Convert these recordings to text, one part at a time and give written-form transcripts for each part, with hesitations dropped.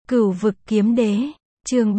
Cửu vực kiếm đế, chương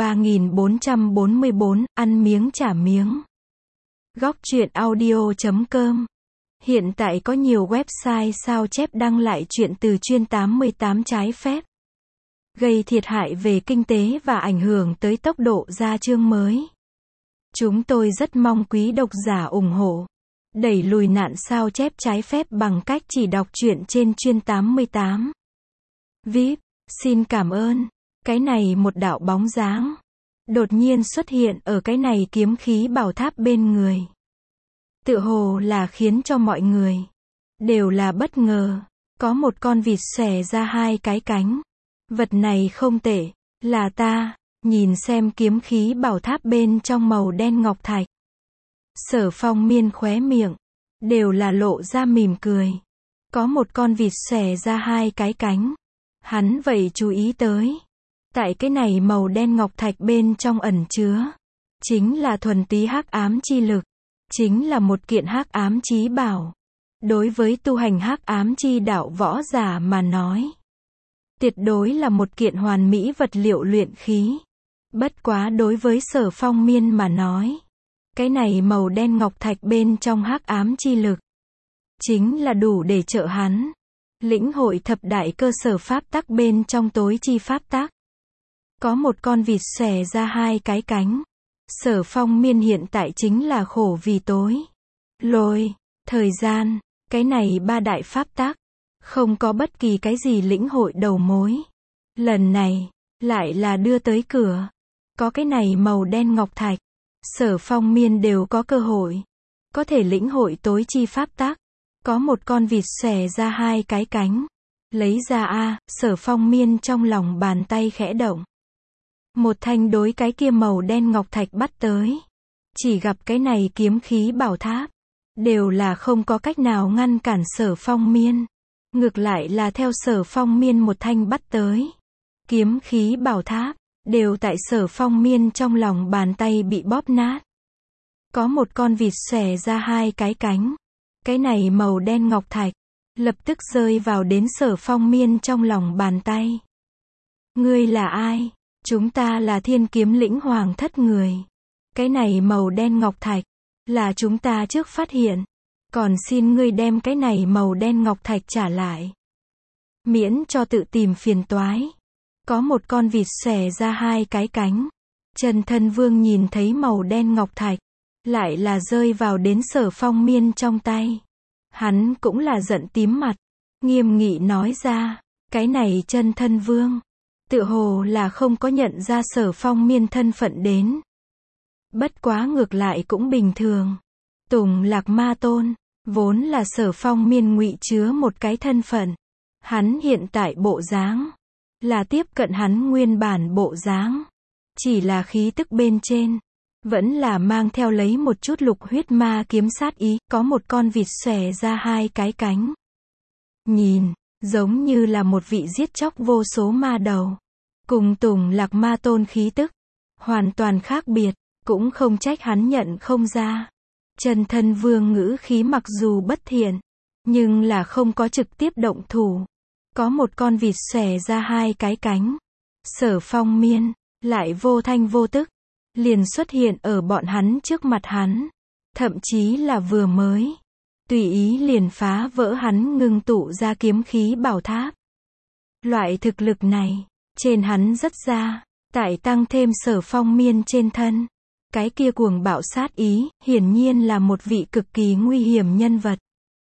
3444, ăn miếng trả miếng. Góc truyện audio.com. Hiện tại có nhiều website sao chép đăng lại chuyện từ chuyên 88 trái phép, gây thiệt hại về kinh tế và ảnh hưởng tới tốc độ ra chương mới. Chúng tôi rất mong quý độc giả ủng hộ, đẩy lùi nạn sao chép trái phép bằng cách chỉ đọc truyện trên chuyên 88. VIP, xin cảm ơn. Cái này một đạo bóng dáng đột nhiên xuất hiện ở cái này kiếm khí bảo tháp bên người. Tựa hồ là khiến cho mọi người đều là bất ngờ. Có một con vịt xòe ra hai cái cánh. Vật này không tệ, là ta. Nhìn xem kiếm khí bảo tháp bên trong màu đen ngọc thạch. Sở Phong Miên khóe miệng đều là lộ ra mỉm cười. Có một con vịt xòe ra hai cái cánh. Hắn vậy chú ý tới, tại cái này màu đen ngọc thạch bên trong ẩn chứa chính là thuần túy hắc ám chi lực, chính là một kiện hắc ám chí bảo. Đối với tu hành hắc ám chi đạo võ giả mà nói, tuyệt đối là một kiện hoàn mỹ vật liệu luyện khí. Bất quá đối với Sở Phong Miên mà nói, cái này màu đen ngọc thạch bên trong hắc ám chi lực chính là đủ để trợ hắn lĩnh hội thập đại cơ sở pháp tắc bên trong tối chi pháp tắc. Có một con vịt xòe ra hai cái cánh. Sở Phong Miên hiện tại chính là khổ vì tối, lôi, thời gian, cái này ba đại pháp tắc, không có bất kỳ cái gì lĩnh hội đầu mối. Lần này, lại là đưa tới cửa. Có cái này màu đen ngọc thạch, Sở Phong Miên đều có cơ hội, có thể lĩnh hội tối chi pháp tắc. Có một con vịt xòe ra hai cái cánh. Lấy ra Sở Phong Miên trong lòng bàn tay khẽ động. Một thanh đối cái kia màu đen ngọc thạch bắt tới. Chỉ gặp cái này kiếm khí bảo tháp đều là không có cách nào ngăn cản Sở Phong Miên. Ngược lại là theo Sở Phong Miên một thanh bắt tới, kiếm khí bảo tháp đều tại Sở Phong Miên trong lòng bàn tay bị bóp nát. Có một con vịt xòe ra hai cái cánh. Cái này màu đen ngọc thạch lập tức rơi vào đến Sở Phong Miên trong lòng bàn tay. Ngươi là ai? Chúng ta là Thiên Kiếm Lĩnh Hoàng thất người. Cái này màu đen ngọc thạch là chúng ta trước phát hiện, còn xin ngươi đem cái này màu đen ngọc thạch trả lại, miễn cho tự tìm phiền toái. Có một con vịt xòe ra hai cái cánh. Chân Thân Vương nhìn thấy màu đen ngọc thạch lại là rơi vào đến Sở Phong Miên trong tay. Hắn cũng là giận tím mặt, nghiêm nghị nói ra, cái này Chân Thân Vương tựa hồ là không có nhận ra Sở Phong Miên thân phận đến. Bất quá ngược lại cũng bình thường. Tùng Lạc Ma Tôn vốn là Sở Phong Miên ngụy chứa một cái thân phận. Hắn hiện tại bộ dáng là tiếp cận hắn nguyên bản bộ dáng, chỉ là khí tức bên trên vẫn là mang theo lấy một chút lục huyết ma kiếm sát ý. Có một con vịt xòe ra hai cái cánh. Nhìn, giống như là một vị giết chóc vô số ma đầu. Cùng Tùng Lạc Ma Tôn khí tức hoàn toàn khác biệt, cũng không trách hắn nhận không ra. Chân Thân Vương ngữ khí mặc dù bất thiện, nhưng là không có trực tiếp động thủ. Có một con vịt xòe ra hai cái cánh. Sở Phong Miên lại vô thanh vô tức liền xuất hiện ở bọn hắn trước mặt hắn, thậm chí là vừa mới tùy ý liền phá vỡ hắn ngưng tụ ra kiếm khí bảo tháp. Loại thực lực này trên hắn rất ra, tại tăng thêm Sở Phong Miên trên thân, cái kia cuồng bạo sát ý, hiển nhiên là một vị cực kỳ nguy hiểm nhân vật.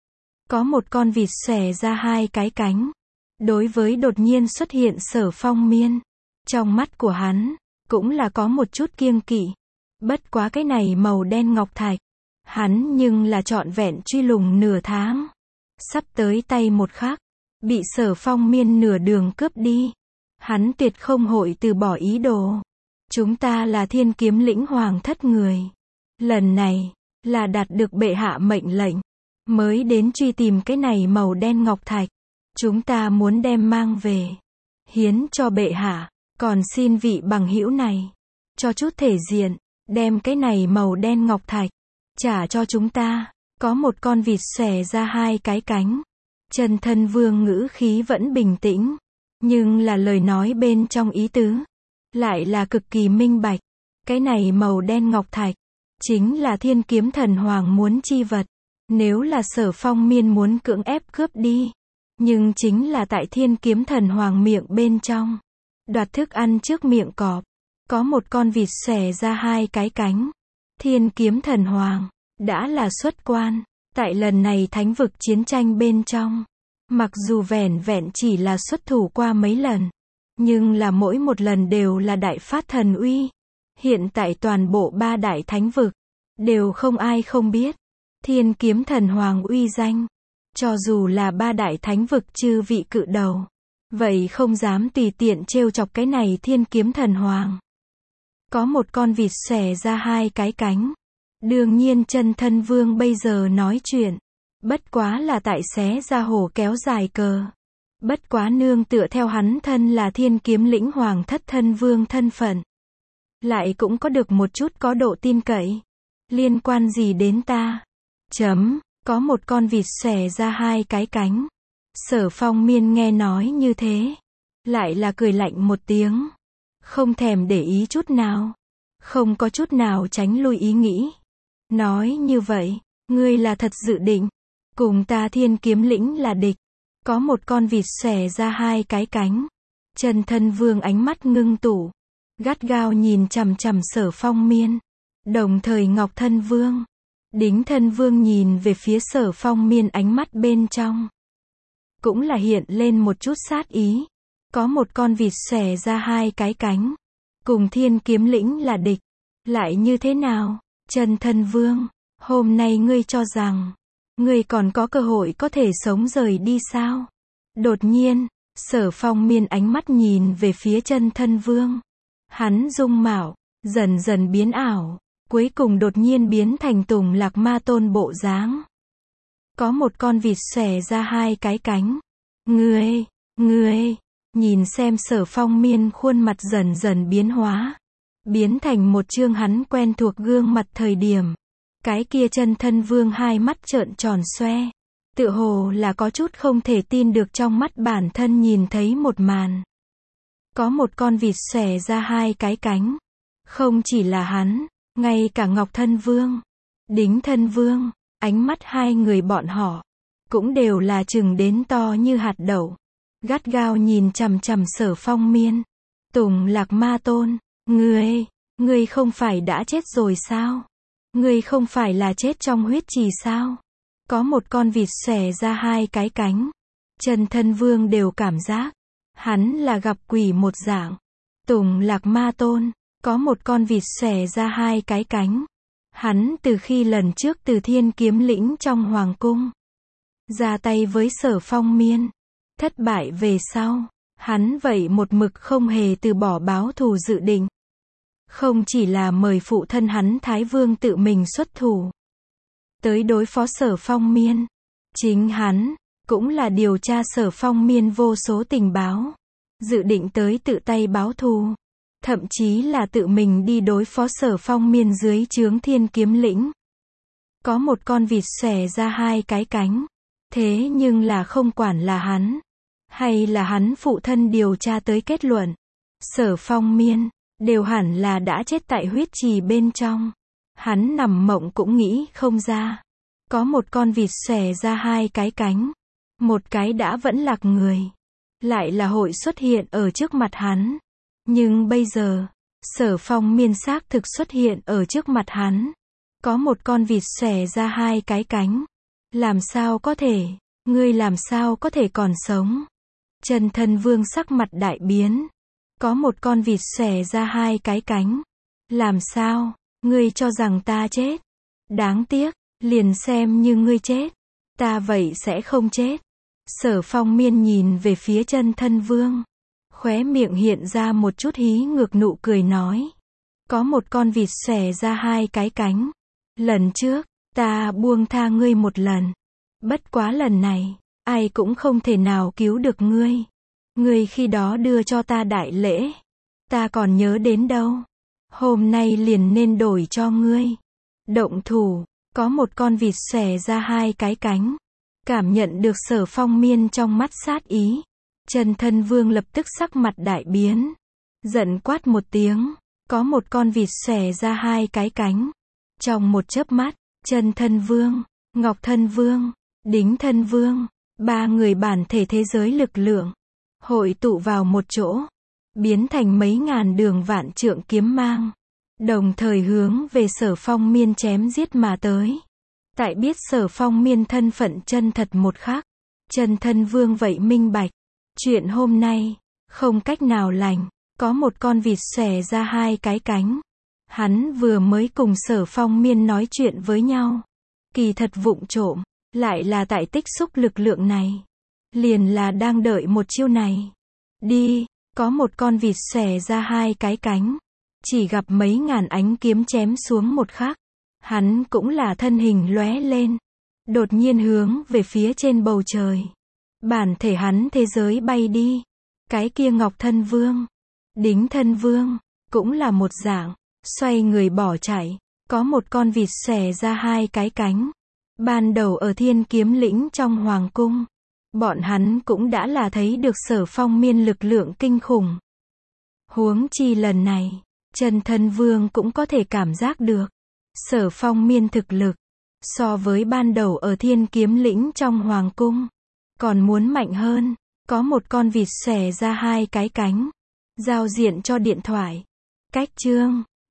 Có một con vịt xòe ra hai cái cánh. Đối với đột nhiên xuất hiện Sở Phong Miên, trong mắt của hắn cũng là có một chút kiêng kỵ. Bất quá cái này màu đen ngọc thạch, hắn nhưng là trọn vẹn truy lùng nửa tháng. Sắp tới tay một khắc, bị Sở Phong Miên nửa đường cướp đi. Hắn tuyệt không hội từ bỏ ý đồ. Chúng ta là Thiên Kiếm Lĩnh Hoàng thất người. Lần này, là đạt được bệ hạ mệnh lệnh, mới đến truy tìm cái này màu đen ngọc thạch. Chúng ta muốn đem mang về, hiến cho bệ hạ. Còn xin vị bằng hữu này cho chút thể diện, đem cái này màu đen ngọc thạch trả cho chúng ta. Có một con vịt xòe ra hai cái cánh. Chân Thân Vương ngữ khí vẫn bình tĩnh, Nhưng là lời nói bên trong ý tứ, lại là cực kỳ minh bạch. Cái này màu đen ngọc thạch, chính là Thiên Kiếm Thần Hoàng muốn chi vật. Nếu là Sở Phong Miên muốn cưỡng ép cướp đi, nhưng chính là tại Thiên Kiếm Thần Hoàng miệng bên trong. Đoạt thức ăn trước miệng cọp, có một con vịt xòe ra hai cái cánh. Thiên Kiếm Thần Hoàng, đã là xuất quan, tại lần này thánh vực chiến tranh bên trong. Mặc dù vẻn vẹn chỉ là xuất thủ qua mấy lần, nhưng là mỗi một lần đều là đại phát thần uy. Hiện tại toàn bộ ba đại thánh vực, đều không ai không biết. Thiên Kiếm Thần Hoàng uy danh. Cho dù là ba đại thánh vực chư vị cự đầu, vậy không dám tùy tiện trêu chọc cái này Thiên Kiếm Thần Hoàng. Có một con vịt xòe ra hai cái cánh. Đương nhiên Chân Thân Vương bây giờ nói chuyện, bất quá là tại xé ra hổ kéo dài cờ. Bất quá nương tựa theo hắn thân là Thiên Kiếm Lĩnh Hoàng Thất Thân Vương thân phận, lại cũng có được một chút có độ tin cậy. Liên quan gì đến ta? Có một con vịt xòe ra hai cái cánh. Sở Phong Miên nghe nói như thế, lại là cười lạnh một tiếng, không thèm để ý chút nào, không có chút nào tránh lui ý nghĩ. Nói như vậy, ngươi là thật dự định cùng ta Thiên Kiếm Lĩnh là địch? Có một con vịt xòe ra hai cái cánh. Chân Thân Vương ánh mắt ngưng tụ, gắt gao nhìn chằm chằm Sở Phong Miên. Đồng thời Ngọc Thân Vương, Đính Thân Vương nhìn về phía Sở Phong Miên, ánh mắt bên trong cũng là hiện lên một chút sát ý. Có một con vịt xòe ra hai cái cánh, cùng Thiên Kiếm Lĩnh là địch, lại như thế nào? Chân Thân Vương, hôm nay ngươi cho rằng ngươi còn có cơ hội có thể sống rời đi sao? Đột nhiên, Sở Phong Miên ánh mắt nhìn về phía Chân Thân Vương. Hắn dung mạo dần dần biến ảo, cuối cùng đột nhiên biến thành Tùng Lạc Ma Tôn bộ dáng. Có một con vịt xòe ra hai cái cánh. Ngươi, nhìn xem Sở Phong Miên khuôn mặt dần dần biến hóa, biến thành một chương hắn quen thuộc gương mặt thời điểm. Cái kia Chân Thân Vương hai mắt trợn tròn xoe, tựa hồ là có chút không thể tin được trong mắt bản thân nhìn thấy một màn. Có một con vịt xòe ra hai cái cánh. Không chỉ là hắn, ngay cả Ngọc Thân Vương, Đính Thân Vương, ánh mắt hai người bọn họ cũng đều là trừng đến to như hạt đậu, gắt gao nhìn chằm chằm Sở Phong Miên. Tùng Lạc Ma Tôn, ngươi không phải đã chết rồi sao? Ngươi không phải là chết trong huyết trì sao? Có một con vịt xòe ra hai cái cánh. Chân Thân Vương đều cảm giác hắn là gặp quỷ một dạng. Tùng Lạc Ma Tôn, có một con vịt xòe ra hai cái cánh. Hắn từ khi lần trước từ Thiên Kiếm Lĩnh trong hoàng cung ra tay với Sở Phong Miên, thất bại về sau, hắn vậy một mực không hề từ bỏ báo thù dự định. Không chỉ là mời phụ thân hắn Thái Vương tự mình xuất thủ tới đối phó Sở Phong Miên, chính hắn cũng là điều tra Sở Phong Miên vô số tình báo, dự định tới tự tay báo thù, thậm chí là tự mình đi đối phó Sở Phong Miên dưới trướng Thiên Kiếm Lĩnh. Có một con vịt xòe ra hai cái cánh, thế nhưng là không quản là hắn, hay là hắn phụ thân điều tra tới kết luận, Sở Phong Miên đều hẳn là đã chết tại huyết trì bên trong. Hắn nằm mộng cũng nghĩ không ra. Có một con vịt xòe ra hai cái cánh, một cái đã vẫn lạc người, lại là hội xuất hiện ở trước mặt hắn. Nhưng bây giờ, Sở Phong Miên xác thực xuất hiện ở trước mặt hắn. Có một con vịt xòe ra hai cái cánh. Làm sao có thể? Ngươi làm sao có thể còn sống? Chân Thân Vương sắc mặt đại biến. Có một con vịt xòe ra hai cái cánh. Làm sao? Ngươi cho rằng ta chết? Đáng tiếc, liền xem như ngươi chết, ta vậy sẽ không chết. Sở Phong Miên nhìn về phía Chân Thân Vương, khóe miệng hiện ra một chút hí ngược nụ cười nói. Có một con vịt xòe ra hai cái cánh. Lần trước, ta buông tha ngươi một lần. Bất quá lần này, ai cũng không thể nào cứu được ngươi. Ngươi khi đó đưa cho ta đại lễ, ta còn nhớ đến đâu. Hôm nay liền nên đổi cho ngươi. Động thủ, có một con vịt xòe ra hai cái cánh. Cảm nhận được Sở Phong Miên trong mắt sát ý, Chân Thân Vương lập tức sắc mặt đại biến. Giận quát một tiếng, có một con vịt xòe ra hai cái cánh. Trong một chớp mắt, Chân Thân Vương, Ngọc Thân Vương, Đính Thân Vương, ba người bản thể thế giới lực lượng, hội tụ vào một chỗ, biến thành mấy ngàn đường vạn trượng kiếm mang, đồng thời hướng về Sở Phong Miên chém giết mà tới. Tại biết Sở Phong Miên thân phận chân thật một khắc, Chân Thân Vương vậy minh bạch, chuyện hôm nay, không cách nào lành, có một con vịt xòe ra hai cái cánh. Hắn vừa mới cùng Sở Phong Miên nói chuyện với nhau, kỳ thật vụng trộm, lại là tại tích xúc lực lượng này. Liền là đang đợi một chiêu này. Đi, có một con vịt xòe ra hai cái cánh. Chỉ gặp mấy ngàn ánh kiếm chém xuống một khắc. Hắn cũng là thân hình lóe lên. Đột nhiên hướng về phía trên bầu trời. Bản thể hắn thế giới bay đi. Cái kia Ngọc Thân Vương, Đính Thân Vương, cũng là một dạng. Xoay người bỏ chạy. Có một con vịt xòe ra hai cái cánh. Ban đầu ở Thiên Kiếm Lĩnh trong Hoàng Cung, bọn hắn cũng đã là thấy được Sở Phong Miên lực lượng kinh khủng. Huống chi lần này, Chân Thân Vương cũng có thể cảm giác được. Sở Phong Miên thực lực, so với ban đầu ở Thiên Kiếm Lĩnh trong Hoàng Cung, còn muốn mạnh hơn. Có một con vịt xòe ra hai cái cánh. Giao diện cho điện thoại. Cách chương.